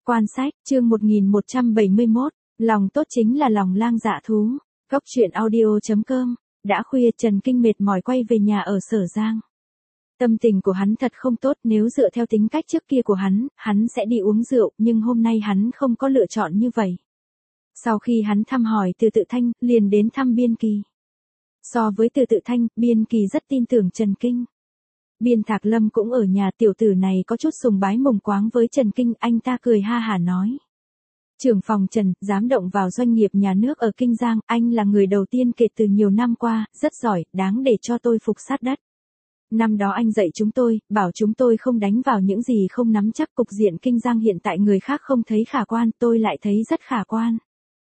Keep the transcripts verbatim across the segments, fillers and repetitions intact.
Quan sách, chương một nghìn một trăm bảy mươi mốt, lòng tốt chính là lòng lang dạ thú. Góc truyện audio chấm com. Đã khuya Trần Kinh mệt mỏi quay về nhà ở Sở Giang. Tâm tình của hắn thật không tốt, nếu dựa theo tính cách trước kia của hắn, hắn sẽ đi uống rượu, nhưng hôm nay hắn không có lựa chọn như vậy. Sau khi hắn thăm hỏi Từ Tự Thanh, liền đến thăm Biên Kỳ. So với Từ Tự Thanh, Biên Kỳ rất tin tưởng Trần Kinh. Biên Thạc Lâm cũng ở nhà, tiểu tử này có chút sùng bái mùng quáng với Trần Kinh, anh ta cười ha hả nói. Trưởng phòng Trần, dám động vào doanh nghiệp nhà nước ở Kinh Giang, anh là người đầu tiên kể từ nhiều năm qua, rất giỏi, đáng để cho tôi phục sát đất. Năm đó anh dạy chúng tôi, bảo chúng tôi không đánh vào những gì không nắm chắc. Cục diện Kinh Giang hiện tại người khác không thấy khả quan, tôi lại thấy rất khả quan.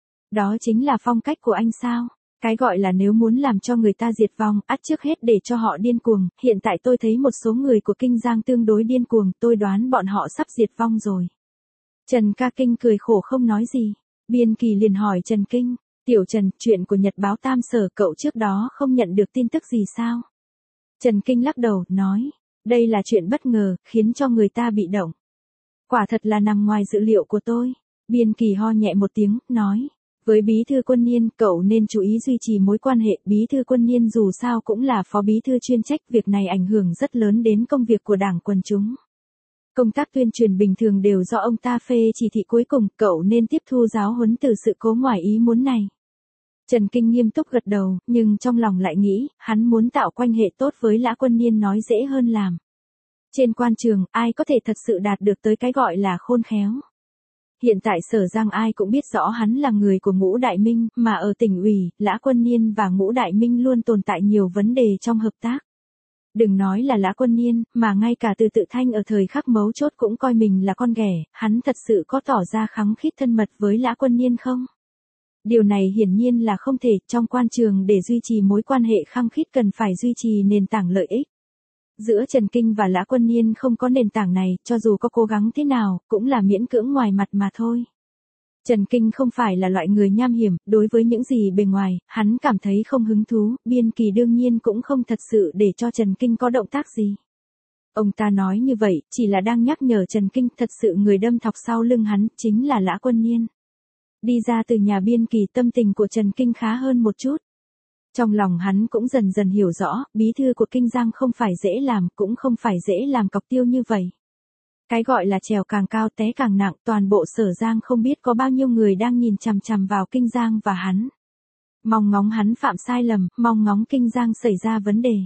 Đó chính là phong cách của anh sao? Cái gọi là nếu muốn làm cho người ta diệt vong, ắt trước hết để cho họ điên cuồng, hiện tại tôi thấy một số người của Kinh Giang tương đối điên cuồng, tôi đoán bọn họ sắp diệt vong rồi. Trần Ca Kinh cười khổ không nói gì. Biên Kỳ liền hỏi Trần Kinh, tiểu Trần, chuyện của Nhật báo Tam Sở cậu trước đó không nhận được tin tức gì sao? Trần Kinh lắc đầu, nói, đây là chuyện bất ngờ, khiến cho người ta bị động. Quả thật là nằm ngoài dự liệu của tôi. Biên Kỳ ho nhẹ một tiếng, nói. Với Bí thư Quân Niên, cậu nên chú ý duy trì mối quan hệ. Bí thư Quân Niên dù sao cũng là phó bí thư chuyên trách, việc này ảnh hưởng rất lớn đến công việc của đảng quần chúng. Công tác tuyên truyền bình thường đều do ông ta phê chỉ thị, cuối cùng cậu nên tiếp thu giáo huấn từ sự cố ngoài ý muốn này. Trần Kinh nghiêm túc gật đầu, nhưng trong lòng lại nghĩ, hắn muốn tạo quan hệ tốt với Lã Quân Niên nói dễ hơn làm. Trên quan trường, ai có thể thật sự đạt được tới cái gọi là khôn khéo. Hiện tại Sở Giang ai cũng biết rõ hắn là người của Ngũ Đại Minh, mà ở tỉnh ủy, Lã Quân Niên và Ngũ Đại Minh luôn tồn tại nhiều vấn đề trong hợp tác. Đừng nói là Lã Quân Niên, mà ngay cả Từ Tự Thanh ở thời khắc mấu chốt cũng coi mình là con ghẻ, hắn thật sự có tỏ ra khăng khít thân mật với Lã Quân Niên không? Điều này hiển nhiên là không thể, trong quan trường để duy trì mối quan hệ khăng khít cần phải duy trì nền tảng lợi ích. Giữa Trần Kinh và Lã Quân Niên không có nền tảng này, cho dù có cố gắng thế nào, cũng là miễn cưỡng ngoài mặt mà thôi. Trần Kinh không phải là loại người nham hiểm, đối với những gì bề ngoài, hắn cảm thấy không hứng thú, Biên Kỳ đương nhiên cũng không thật sự để cho Trần Kinh có động tác gì. Ông ta nói như vậy, chỉ là đang nhắc nhở Trần Kinh, thật sự người đâm thọc sau lưng hắn, chính là Lã Quân Niên. Đi ra từ nhà Biên Kỳ, tâm tình của Trần Kinh khá hơn một chút. Trong lòng hắn cũng dần dần hiểu rõ, bí thư của Kinh Giang không phải dễ làm, cũng không phải dễ làm cọc tiêu như vậy. Cái gọi là trèo càng cao té càng nặng, toàn bộ Sở Giang không biết có bao nhiêu người đang nhìn chằm chằm vào Kinh Giang và hắn. Mong ngóng hắn phạm sai lầm, mong ngóng Kinh Giang xảy ra vấn đề.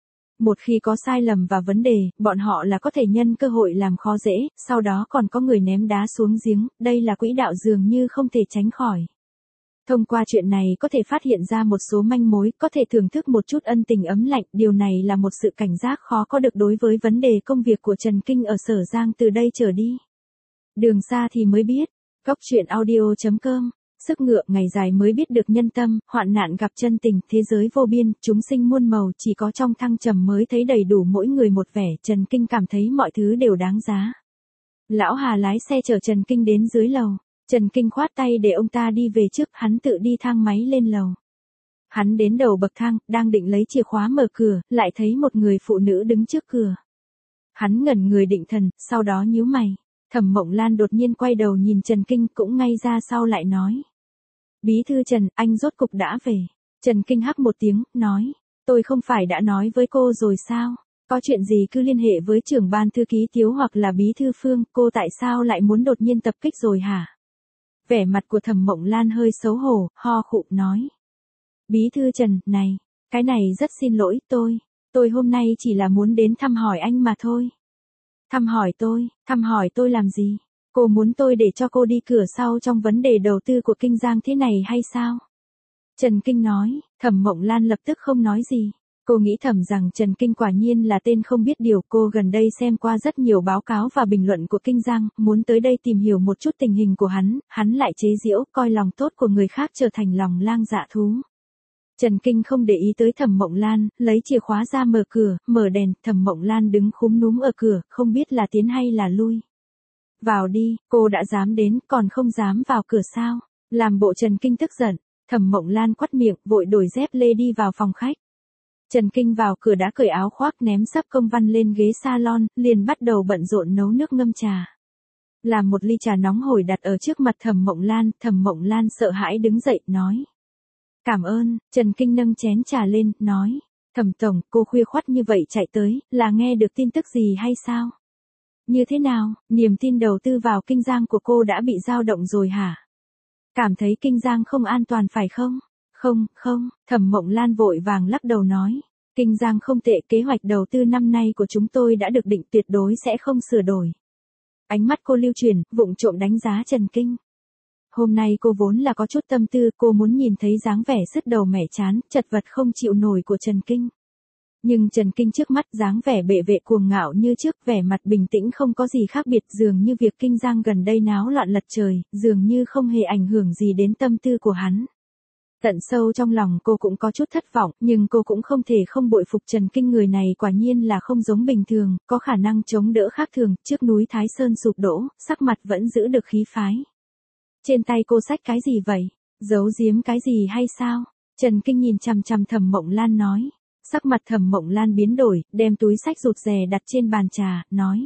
Một khi có sai lầm và vấn đề, bọn họ là có thể nhân cơ hội làm khó dễ, sau đó còn có người ném đá xuống giếng, đây là quỹ đạo dường như không thể tránh khỏi. Thông qua chuyện này có thể phát hiện ra một số manh mối, có thể thưởng thức một chút ân tình ấm lạnh, điều này là một sự cảnh giác khó có được đối với vấn đề công việc của Trần Kinh ở Sở Giang từ đây trở đi. Đường xa thì mới biết. Góc truyện audio chấm com. Sức ngựa ngày dài mới biết được nhân tâm, hoạn nạn gặp chân tình, thế giới vô biên, chúng sinh muôn màu, chỉ có trong thăng trầm mới thấy đầy đủ mỗi người một vẻ. Trần Kinh cảm thấy mọi thứ đều đáng giá. Lão Hà lái xe chở Trần Kinh đến dưới lầu. Trần Kinh khoát tay để ông ta đi về trước, hắn tự đi thang máy lên lầu. Hắn đến đầu bậc thang, đang định lấy chìa khóa mở cửa, lại thấy một người phụ nữ đứng trước cửa. Hắn ngẩn người định thần, sau đó nhíu mày. Thẩm Mộng Lan đột nhiên quay đầu nhìn Trần Kinh, cũng ngay ra sau lại nói. Bí thư Trần, anh rốt cục đã về. Trần Kinh hắc một tiếng, nói. Tôi không phải đã nói với cô rồi sao? Có chuyện gì cứ liên hệ với trưởng ban thư ký Tiếu hoặc là bí thư Phương, cô tại sao lại muốn đột nhiên tập kích rồi hả? Vẻ mặt của Thẩm Mộng Lan hơi xấu hổ, ho khụ nói. Bí thư Trần, này, cái này rất xin lỗi, tôi, tôi hôm nay chỉ là muốn đến thăm hỏi anh mà thôi. Thăm hỏi tôi, thăm hỏi tôi làm gì? Cô muốn tôi để cho cô đi cửa sau trong vấn đề đầu tư của Kinh Giang thế này hay sao? Trần Kinh nói, Thẩm Mộng Lan lập tức không nói gì. Cô nghĩ thầm rằng Trần Kinh quả nhiên là tên không biết điều, cô gần đây xem qua rất nhiều báo cáo và bình luận của Kinh Giang, muốn tới đây tìm hiểu một chút tình hình của hắn, hắn lại chế giễu, coi lòng tốt của người khác trở thành lòng lang dạ thú. Trần Kinh không để ý tới Thẩm Mộng Lan, lấy chìa khóa ra mở cửa, mở đèn, Thẩm Mộng Lan đứng khúm núm ở cửa, không biết là tiến hay là lui. Vào đi, cô đã dám đến, còn không dám vào cửa sao? Làm bộ Trần Kinh tức giận, Thẩm Mộng Lan quắt miệng, vội đổi dép lê đi vào phòng khách. Trần Kinh vào cửa đã cởi áo khoác, ném sấp công văn lên ghế salon, liền bắt đầu bận rộn nấu nước ngâm trà. Làm một ly trà nóng hổi đặt ở trước mặt Thẩm Mộng Lan, Thẩm Mộng Lan sợ hãi đứng dậy, nói. Cảm ơn, Trần Kinh nâng chén trà lên, nói. Thẩm tổng, cô khuya khoắt như vậy chạy tới, là nghe được tin tức gì hay sao? Như thế nào, niềm tin đầu tư vào Kinh Giang của cô đã bị dao động rồi hả? Cảm thấy Kinh Giang không an toàn phải không? Không, không, Thẩm Mộng Lan vội vàng lắc đầu nói. Kinh Giang không tệ, kế hoạch đầu tư năm nay của chúng tôi đã được định, tuyệt đối sẽ không sửa đổi. Ánh mắt cô lưu chuyển, vụng trộm đánh giá Trần Kinh. Hôm nay cô vốn là có chút tâm tư, cô muốn nhìn thấy dáng vẻ sứt đầu mẻ chán, chật vật không chịu nổi của Trần Kinh. Nhưng Trần Kinh trước mắt dáng vẻ bệ vệ cuồng ngạo như trước, vẻ mặt bình tĩnh không có gì khác biệt, dường như việc Kinh Giang gần đây náo loạn lật trời, dường như không hề ảnh hưởng gì đến tâm tư của hắn. Tận sâu trong lòng cô cũng có chút thất vọng, nhưng cô cũng không thể không bội phục Trần Kinh, người này quả nhiên là không giống bình thường, có khả năng chống đỡ khác thường, trước núi Thái Sơn sụp đổ, sắc mặt vẫn giữ được khí phái. Trên tay cô xách cái gì vậy? Giấu giếm cái gì hay sao? Trần Kinh nhìn chằm chằm Thẩm Mộng Lan nói. Sắc mặt Thẩm Mộng Lan biến đổi, đem túi xách rụt rè đặt trên bàn trà, nói.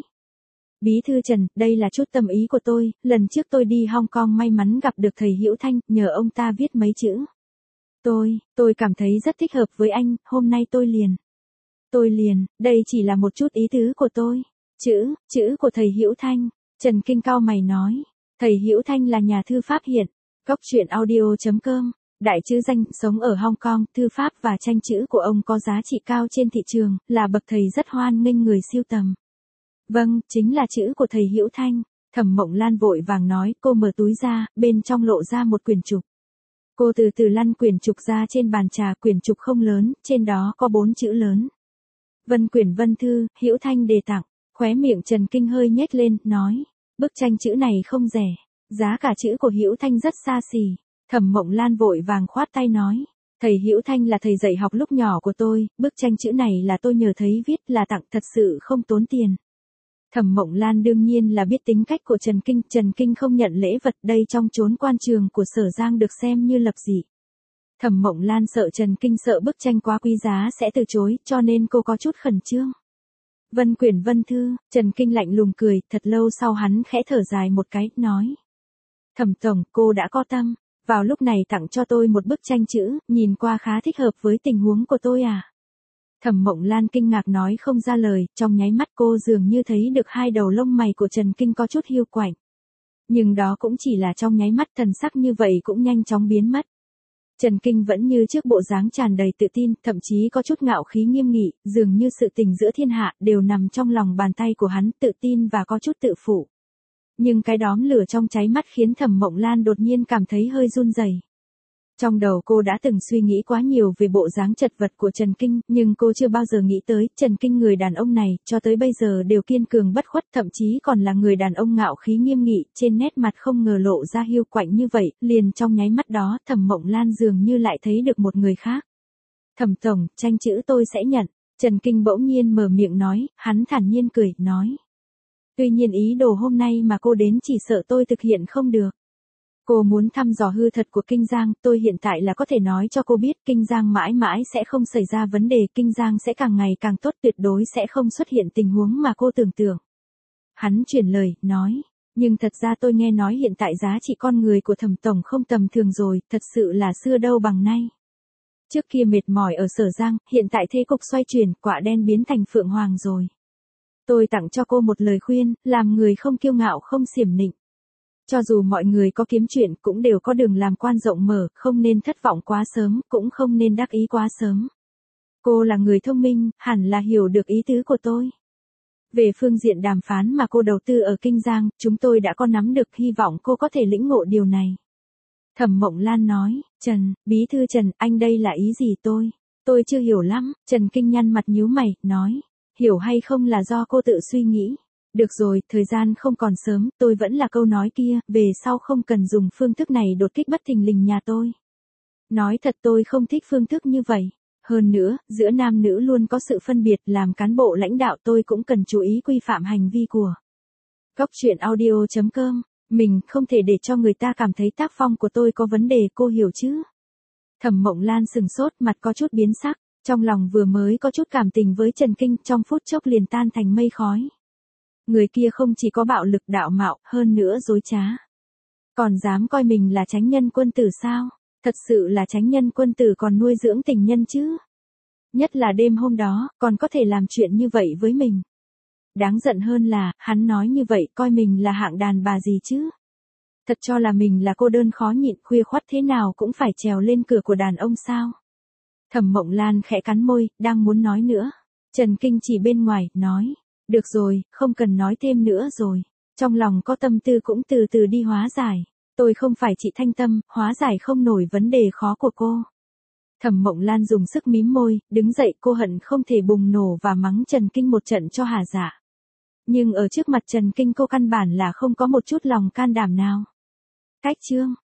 Bí thư Trần, đây là chút tâm ý của tôi, lần trước tôi đi Hong Kong may mắn gặp được thầy Hữu Thanh, nhờ ông ta viết mấy chữ. Tôi, tôi cảm thấy rất thích hợp với anh, hôm nay tôi liền. Tôi liền, đây chỉ là một chút ý tứ của tôi. Chữ, chữ của thầy Hữu Thanh. Trần Kinh cau mày nói. Thầy Hữu Thanh là nhà thư pháp hiện. Góc truyện audio chấm com. Đại chữ danh, sống ở Hong Kong, thư pháp và tranh chữ của ông có giá trị cao trên thị trường, là bậc thầy rất hoan nghênh người sưu tầm. Vâng, chính là chữ của thầy Hữu Thanh. Thẩm Mộng Lan vội vàng nói, cô mở túi ra, bên trong lộ ra một quyển trục. Cô từ từ lăn quyển trục ra trên bàn trà, quyển trục không lớn, trên đó có bốn chữ lớn. Vân quyển vân thư, Hữu Thanh đề tặng, khóe miệng Trần Kinh hơi nhếch lên, nói, bức tranh chữ này không rẻ, giá cả chữ của Hữu Thanh rất xa xỉ. Thẩm Mộng Lan vội vàng khoát tay nói, thầy Hữu Thanh là thầy dạy học lúc nhỏ của tôi, bức tranh chữ này là tôi nhờ thấy viết, là tặng, thật sự không tốn tiền. Thẩm Mộng Lan đương nhiên là biết tính cách của Trần Kinh, Trần Kinh không nhận lễ vật, đây trong chốn quan trường của Sở Giang được xem như lập dị. Thẩm Mộng Lan sợ Trần Kinh sợ bức tranh quá quý giá sẽ từ chối, cho nên cô có chút khẩn trương. Vân quyển vân thư, Trần Kinh lạnh lùng cười, thật lâu sau hắn khẽ thở dài một cái, nói. Thẩm tổng, cô đã có tâm, vào lúc này tặng cho tôi một bức tranh chữ, nhìn qua khá thích hợp với tình huống của tôi à. Thẩm Mộng Lan kinh ngạc nói không ra lời, trong nháy mắt cô dường như thấy được hai đầu lông mày của Trần Kinh có chút hiu quạnh. Nhưng đó cũng chỉ là trong nháy mắt, thần sắc như vậy cũng nhanh chóng biến mất. Trần Kinh vẫn như trước bộ dáng tràn đầy tự tin, thậm chí có chút ngạo khí nghiêm nghị, dường như sự tình giữa thiên hạ đều nằm trong lòng bàn tay của hắn, tự tin và có chút tự phụ. Nhưng cái đóm lửa trong cháy mắt khiến Thẩm Mộng Lan đột nhiên cảm thấy hơi run rẩy. Trong đầu cô đã từng suy nghĩ quá nhiều về bộ dáng chật vật của Trần Kinh, nhưng cô chưa bao giờ nghĩ tới, Trần Kinh người đàn ông này, cho tới bây giờ đều kiên cường bất khuất, thậm chí còn là người đàn ông ngạo khí nghiêm nghị, trên nét mặt không ngờ lộ ra hiu quạnh như vậy, liền trong nháy mắt đó, Thẩm Mộng Lan dường như lại thấy được một người khác. Thẩm tổng, tranh chữ tôi sẽ nhận. Trần Kinh bỗng nhiên mở miệng nói, hắn thản nhiên cười, nói. Tuy nhiên ý đồ hôm nay mà cô đến chỉ sợ tôi thực hiện không được. Cô muốn thăm dò hư thật của Kinh Giang, tôi hiện tại là có thể nói cho cô biết, Kinh Giang mãi mãi sẽ không xảy ra vấn đề, Kinh Giang sẽ càng ngày càng tốt, tuyệt đối sẽ không xuất hiện tình huống mà cô tưởng tượng. Hắn chuyển lời, nói, nhưng thật ra tôi nghe nói hiện tại giá trị con người của Thẩm tổng không tầm thường rồi, thật sự là xưa đâu bằng nay. Trước kia mệt mỏi ở Sở Giang, hiện tại thế cục xoay chuyển, quả đen biến thành phượng hoàng rồi. Tôi tặng cho cô một lời khuyên, làm người không kiêu ngạo không xiểm nịnh. Cho dù mọi người có kiếm chuyện cũng đều có đường làm quan rộng mở, không nên thất vọng quá sớm, cũng không nên đắc ý quá sớm. Cô là người thông minh, hẳn là hiểu được ý tứ của tôi. Về phương diện đàm phán mà cô đầu tư ở Kinh Giang, chúng tôi đã có nắm được, hy vọng cô có thể lĩnh ngộ điều này. Thẩm Mộng Lan nói, Trần, bí thư Trần, anh đây là ý gì tôi? Tôi chưa hiểu lắm, Trần Kinh nhăn mặt nhíu mày, nói, hiểu hay không là do cô tự suy nghĩ. Được rồi, thời gian không còn sớm, tôi vẫn là câu nói kia, về sau không cần dùng phương thức này đột kích bất thình lình nhà tôi. Nói thật tôi không thích phương thức như vậy. Hơn nữa, giữa nam nữ luôn có sự phân biệt, làm cán bộ lãnh đạo tôi cũng cần chú ý quy phạm hành vi của. Góc truyện audio chấm com, mình không thể để cho người ta cảm thấy tác phong của tôi có vấn đề, cô hiểu chứ? Thẩm Mộng Lan sừng sốt, mặt có chút biến sắc, trong lòng vừa mới có chút cảm tình với Trần Kinh, trong phút chốc liền tan thành mây khói. Người kia không chỉ có bạo lực đạo mạo, hơn nữa dối trá. Còn dám coi mình là chánh nhân quân tử sao? Thật sự là chánh nhân quân tử còn nuôi dưỡng tình nhân chứ? Nhất là đêm hôm đó, còn có thể làm chuyện như vậy với mình. Đáng giận hơn là, hắn nói như vậy coi mình là hạng đàn bà gì chứ? Thật cho là mình là cô đơn khó nhịn, khuya khoắt thế nào cũng phải trèo lên cửa của đàn ông sao? Thẩm Mộng Lan khẽ cắn môi, đang muốn nói nữa. Trần Kinh chỉ bên ngoài, nói. Được rồi, không cần nói thêm nữa rồi. Trong lòng có tâm tư cũng từ từ đi hóa giải. Tôi không phải chị Thanh Tâm, hóa giải không nổi vấn đề khó của cô. Thẩm Mộng Lan dùng sức mím môi, đứng dậy, cô hận không thể bùng nổ và mắng Trần Kinh một trận cho hả dạ. Nhưng ở trước mặt Trần Kinh cô căn bản là không có một chút lòng can đảm nào. Cách chương